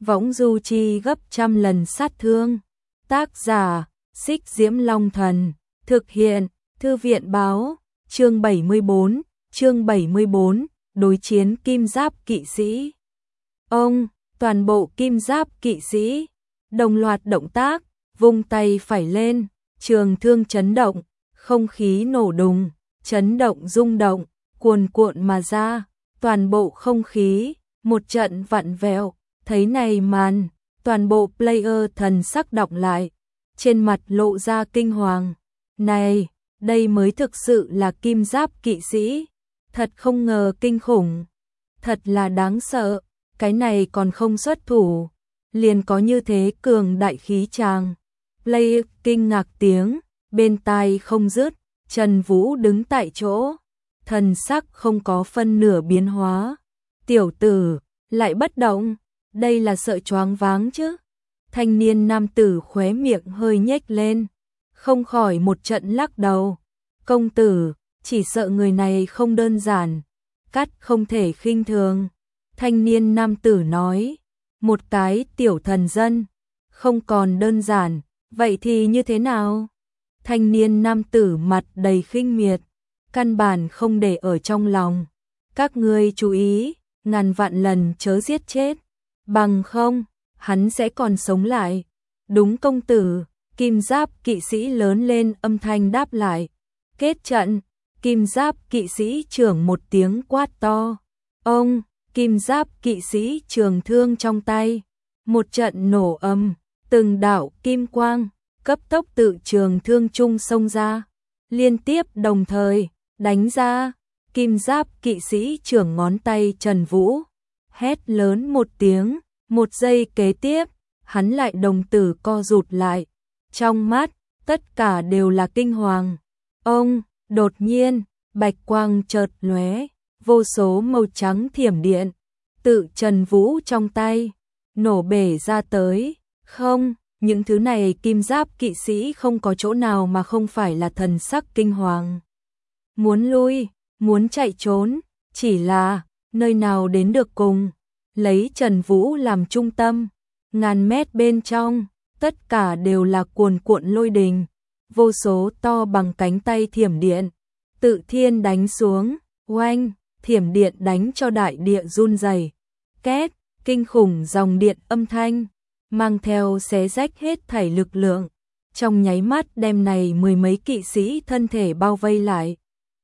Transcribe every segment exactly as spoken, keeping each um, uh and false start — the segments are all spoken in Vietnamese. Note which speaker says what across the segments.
Speaker 1: võng du chi gấp trăm lần sát thương. Tác giả, Xích Diễm Long Thần, thực hiện, Thư viện Báo, chương bảy mươi bốn, chương bảy mươi bốn, đối chiến kim giáp kỵ sĩ. Ông, toàn bộ kim giáp kỵ sĩ, đồng loạt động tác, vung tay phải lên, trường thương chấn động, không khí nổ đùng, chấn động rung động, cuồn cuộn mà ra, toàn bộ không khí, một trận vặn vẹo, thấy này màn, toàn bộ player thần sắc đọc lại, trên mặt lộ ra kinh hoàng. Này, đây mới thực sự là kim giáp kỵ sĩ, thật không ngờ kinh khủng, thật là đáng sợ, cái này còn không xuất thủ, liền có như thế cường đại khí tràng. Player kinh ngạc tiếng, bên tai không dứt, Trần Vũ đứng tại chỗ, thần sắc không có phân nửa biến hóa. Tiểu tử, lại bất động, đây là sợ choáng váng chứ. Thanh niên nam tử khóe miệng hơi nhếch lên, không khỏi một trận lắc đầu. Công tử, chỉ sợ người này không đơn giản, cắt không thể khinh thường. Thanh niên nam tử nói, một cái tiểu thần dân, không còn đơn giản, vậy thì như thế nào? Thanh niên nam tử mặt đầy khinh miệt, căn bản không để ở trong lòng. Các ngươi chú ý, ngàn vạn lần chớ giết chết, bằng không, hắn sẽ còn sống lại. Đúng công tử, kim giáp kỵ sĩ lớn lên âm thanh đáp lại. Kết trận, kim giáp kỵ sĩ trưởng một tiếng quát to. Ông, kim giáp kỵ sĩ trường thương trong tay. Một trận nổ âm, từng đạo kim quang, cấp tốc tự trường thương trung xông ra. Liên tiếp đồng thời, đánh ra, kim giáp kỵ sĩ trưởng ngón tay Trần Vũ. Hét lớn một tiếng, một giây kế tiếp, hắn lại đồng tử co rụt lại. Trong mắt, tất cả đều là kinh hoàng. Ông, đột nhiên, bạch quang chợt lóe, vô số màu trắng thiểm điện, tự Trần Vũ trong tay, nổ bể ra tới. Không, những thứ này kim giáp kỵ sĩ không có chỗ nào mà không phải là thần sắc kinh hoàng. Muốn lui, muốn chạy trốn, chỉ là, nơi nào đến được cùng. Lấy Trần Vũ làm trung tâm, ngàn mét bên trong, tất cả đều là cuồn cuộn lôi đình, vô số to bằng cánh tay thiểm điện, tự thiên đánh xuống, oanh, thiểm điện đánh cho đại địa run rẩy, két, kinh khủng dòng điện âm thanh, mang theo xé rách hết thảy lực lượng, trong nháy mắt đem này mười mấy kỵ sĩ thân thể bao vây lại.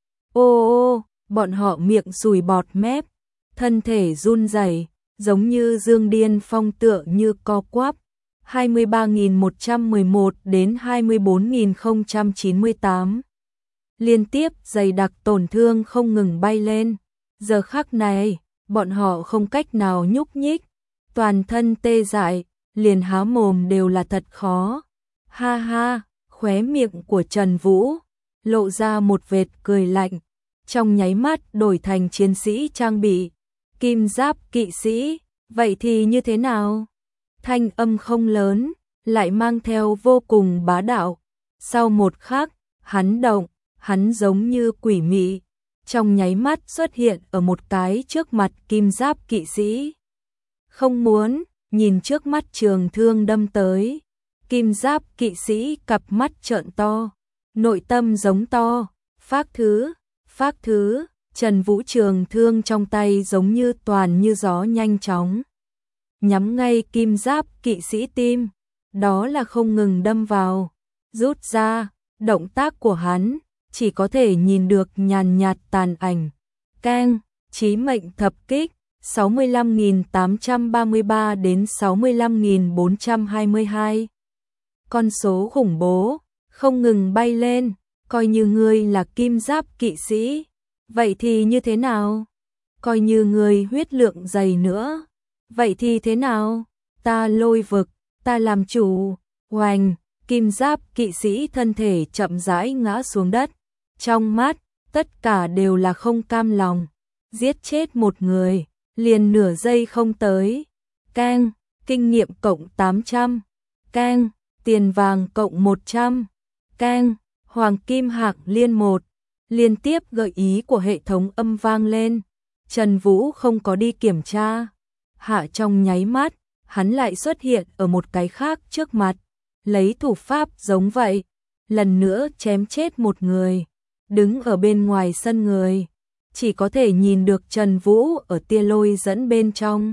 Speaker 1: Ô ô, bọn họ miệng sùi bọt mép, thân thể run rẩy, giống như dương điên phong tựa như co quắp. hai mươi ba nghìn một trăm mười một đến hai mươi bốn nghìn không trăm chín mươi tám. Liên tiếp dày đặc tổn thương không ngừng bay lên. Giờ khắc này, bọn họ không cách nào nhúc nhích, toàn thân tê dại, liền há mồm đều là thật khó. Ha ha, khóe miệng của Trần Vũ lộ ra một vệt cười lạnh, trong nháy mắt đổi thành chiến sĩ trang bị, kim giáp kỵ sĩ, vậy thì như thế nào? Thanh âm không lớn, lại mang theo vô cùng bá đạo. Sau một khắc, hắn động, hắn giống như quỷ mị, trong nháy mắt xuất hiện ở một cái trước mặt kim giáp kỵ sĩ. Không muốn, nhìn trước mắt trường thương đâm tới, kim giáp kỵ sĩ cặp mắt trợn to, nội tâm giống to, phác thứ, phác thứ, Trần Vũ trường thương trong tay giống như toàn như gió nhanh chóng. Nhắm ngay kim giáp kỵ sĩ tim, đó là không ngừng đâm vào, rút ra, động tác của hắn, chỉ có thể nhìn được nhàn nhạt tàn ảnh. Keng, chí mệnh thập kích, sáu mươi lăm nghìn tám trăm ba mươi ba đến sáu mươi lăm nghìn bốn trăm hai mươi hai. Con số khủng bố, không ngừng bay lên, coi như ngươi là kim giáp kỵ sĩ, vậy thì như thế nào? Coi như ngươi huyết lượng dày nữa, vậy thì thế nào? Ta lôi vực, ta làm chủ. Oanh, kim giáp kỵ sĩ thân thể chậm rãi ngã xuống đất, trong mắt, tất cả đều là không cam lòng, giết chết một người, liền nửa giây không tới. Keng, kinh nghiệm cộng tám trăm, keng, tiền vàng cộng một trăm, keng, hoàng kim hạc liên một, liên tiếp gợi ý của hệ thống âm vang lên. Trần Vũ không có đi kiểm tra, hạ trong nháy mắt, hắn lại xuất hiện ở một cái khác trước mặt, lấy thủ pháp giống vậy, lần nữa chém chết một người, đứng ở bên ngoài sân người, chỉ có thể nhìn được Trần Vũ ở tia lôi dẫn bên trong.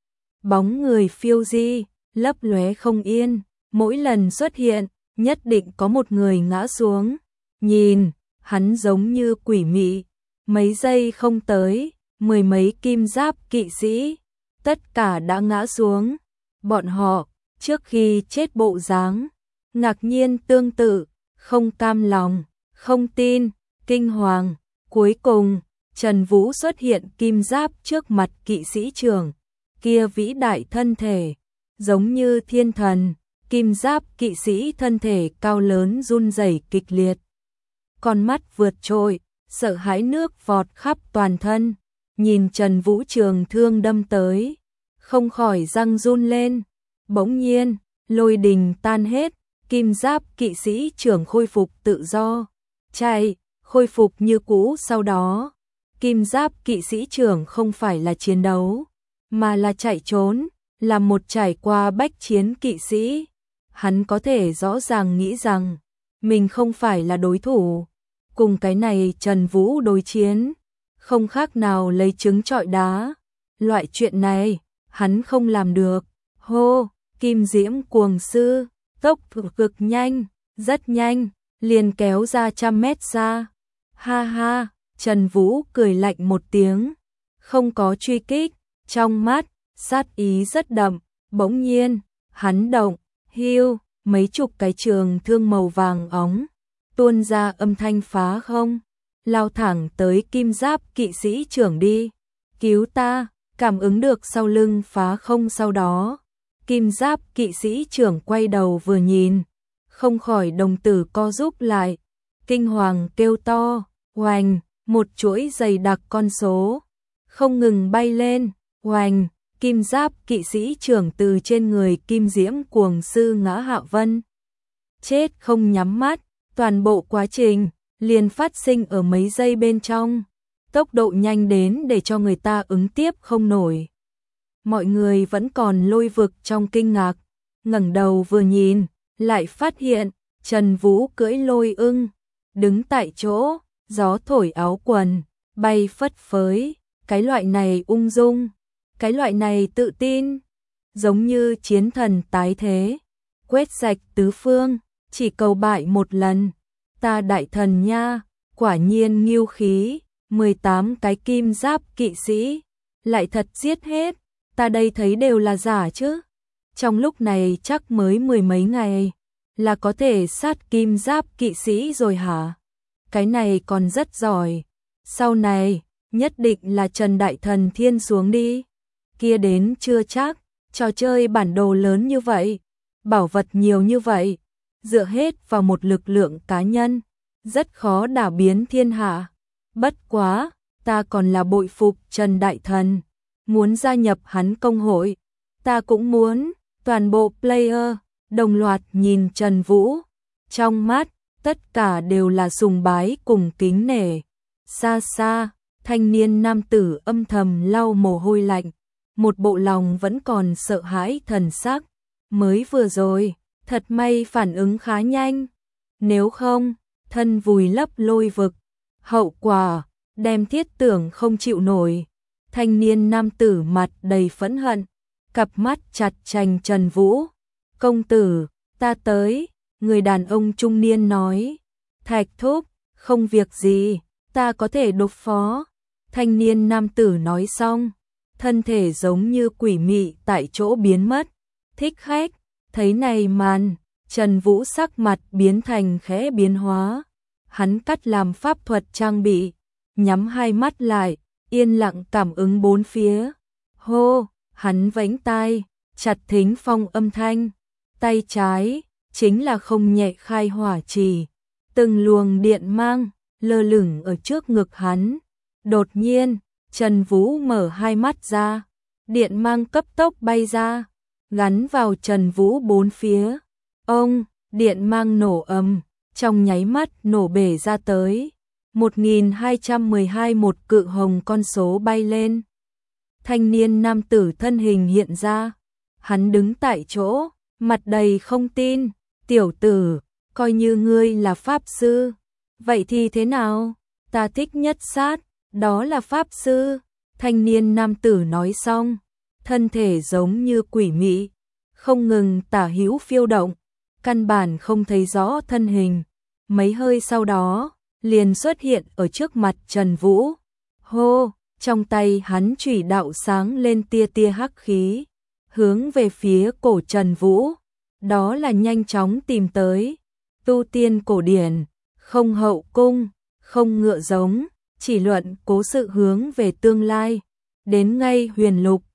Speaker 1: Bóng người phiêu di, lấp lóe không yên, mỗi lần xuất hiện, nhất định có một người ngã xuống. Nhìn, hắn giống như quỷ mị, mấy giây không tới, mười mấy kim giáp kỵ sĩ, tất cả đã ngã xuống. Bọn họ, trước khi chết bộ dáng, ngạc nhiên tương tự, không cam lòng, không tin, kinh hoàng. Cuối cùng, Trần Vũ xuất hiện kim giáp trước mặt kỵ sĩ trưởng, kia vĩ đại thân thể, giống như thiên thần, kim giáp kỵ sĩ thân thể cao lớn run rẩy kịch liệt. Con mắt vượt trội, sợ hãi nước vọt khắp toàn thân, nhìn Trần Vũ trường thương đâm tới, không khỏi răng run lên. Bỗng nhiên, lôi đình tan hết, kim giáp kỵ sĩ trưởng khôi phục tự do, chạy, khôi phục như cũ. Sau đó, kim giáp kỵ sĩ trưởng không phải là chiến đấu, mà là chạy trốn, là một trải qua bách chiến kỵ sĩ. Hắn có thể rõ ràng nghĩ rằng mình không phải là đối thủ, cùng cái này Trần Vũ đối chiến, không khác nào lấy trứng trọi đá. Loại chuyện này, hắn không làm được. Hô, kim diễm cuồng sư, tốc độ cực nhanh, rất nhanh, liền kéo ra trăm mét xa. Ha ha, Trần Vũ cười lạnh một tiếng, không có truy kích, trong mắt, sát ý rất đậm. Bỗng nhiên, hắn động, hưu, mấy chục cái trường thương màu vàng óng, tuôn ra âm thanh phá không, lao thẳng tới kim giáp kỵ sĩ trưởng đi. Cứu ta, cảm ứng được sau lưng phá không. Sau đó, kim giáp kỵ sĩ trưởng quay đầu vừa nhìn, không khỏi đồng tử co rúm lại, kinh hoàng kêu to, oành, một chuỗi dày đặc con số, không ngừng bay lên, oành, kim giáp kỵ sĩ trưởng từ trên người kim diễm cuồng sư ngã hạ vân. Chết không nhắm mắt, toàn bộ quá trình liền phát sinh ở mấy giây bên trong, tốc độ nhanh đến để cho người ta ứng tiếp không nổi. Mọi người vẫn còn lôi vực trong kinh ngạc, ngẩng đầu vừa nhìn, lại phát hiện Trần Vũ cưỡi lôi ưng, đứng tại chỗ, gió thổi áo quần, bay phất phới, cái loại này ung dung, cái loại này tự tin, giống như chiến thần tái thế, quét sạch tứ phương, chỉ cầu bại một lần. Ta đại thần nha, quả nhiên nghiêu khí, mười tám cái kim giáp kỵ sĩ, lại thật giết hết, ta đây thấy đều là giả chứ. Trong lúc này chắc mới mười mấy ngày, là có thể sát kim giáp kỵ sĩ rồi hả? Cái này còn rất giỏi, sau này, nhất định là Trần Đại Thần Thiên xuống đi. Kia đến chưa chắc, trò chơi bản đồ lớn như vậy, bảo vật nhiều như vậy, dựa hết vào một lực lượng cá nhân, rất khó đảo biến thiên hạ. Bất quá, ta còn là bội phục Trần Đại Thần, muốn gia nhập hắn công hội, ta cũng muốn. Toàn bộ player đồng loạt nhìn Trần Vũ, trong mắt tất cả đều là sùng bái cùng kính nể. Xa xa, thanh niên nam tử âm thầm lau mồ hôi lạnh, một bộ lòng vẫn còn sợ hãi thần sắc. Mới vừa rồi, thật may phản ứng khá nhanh, nếu không, thân vùi lấp lôi vực, hậu quả, đem thiết tưởng không chịu nổi. Thanh niên nam tử mặt đầy phẫn hận, cặp mắt chặt chành Trần Vũ. Công tử, ta tới, người đàn ông trung niên nói. Thạch thúc, không việc gì, ta có thể đối phó. Thanh niên nam tử nói xong, thân thể giống như quỷ mị tại chỗ biến mất. Thích khách, thấy này màn, Trần Vũ sắc mặt biến thành khẽ biến hóa. Hắn cắt làm pháp thuật trang bị, nhắm hai mắt lại, yên lặng cảm ứng bốn phía. Hô, hắn vẫy tay, chặt thính phong âm thanh. Tay trái, chính là không nhẹ khai hỏa trì. Từng luồng điện mang, lơ lửng ở trước ngực hắn. Đột nhiên, Trần Vũ mở hai mắt ra, điện mang cấp tốc bay ra, gắn vào Trần Vũ bốn phía. Ông, điện mang nổ ầm, trong nháy mắt nổ bể ra tới. một nghìn hai trăm mười hai một cự hồng con số bay lên. Thanh niên nam tử thân hình hiện ra, Hắn đứng tại chỗ, mặt đầy không tin, tiểu tử, coi như ngươi là pháp sư. Vậy thì thế nào? Ta thích nhất sát, đó là pháp sư. Thanh niên nam tử nói xong, thân thể giống như quỷ mị, không ngừng tả hữu phiêu động, căn bản không thấy rõ thân hình. Mấy hơi sau đó, liền xuất hiện ở trước mặt Trần Vũ. Hô, trong tay hắn chủy đạo sáng lên tia tia hắc khí, hướng về phía cổ Trần Vũ. Đó là nhanh chóng tìm tới. Tu tiên cổ điển, không hậu cung, không ngựa giống, chỉ luận cố sự hướng về tương lai. Đến ngay huyền lục,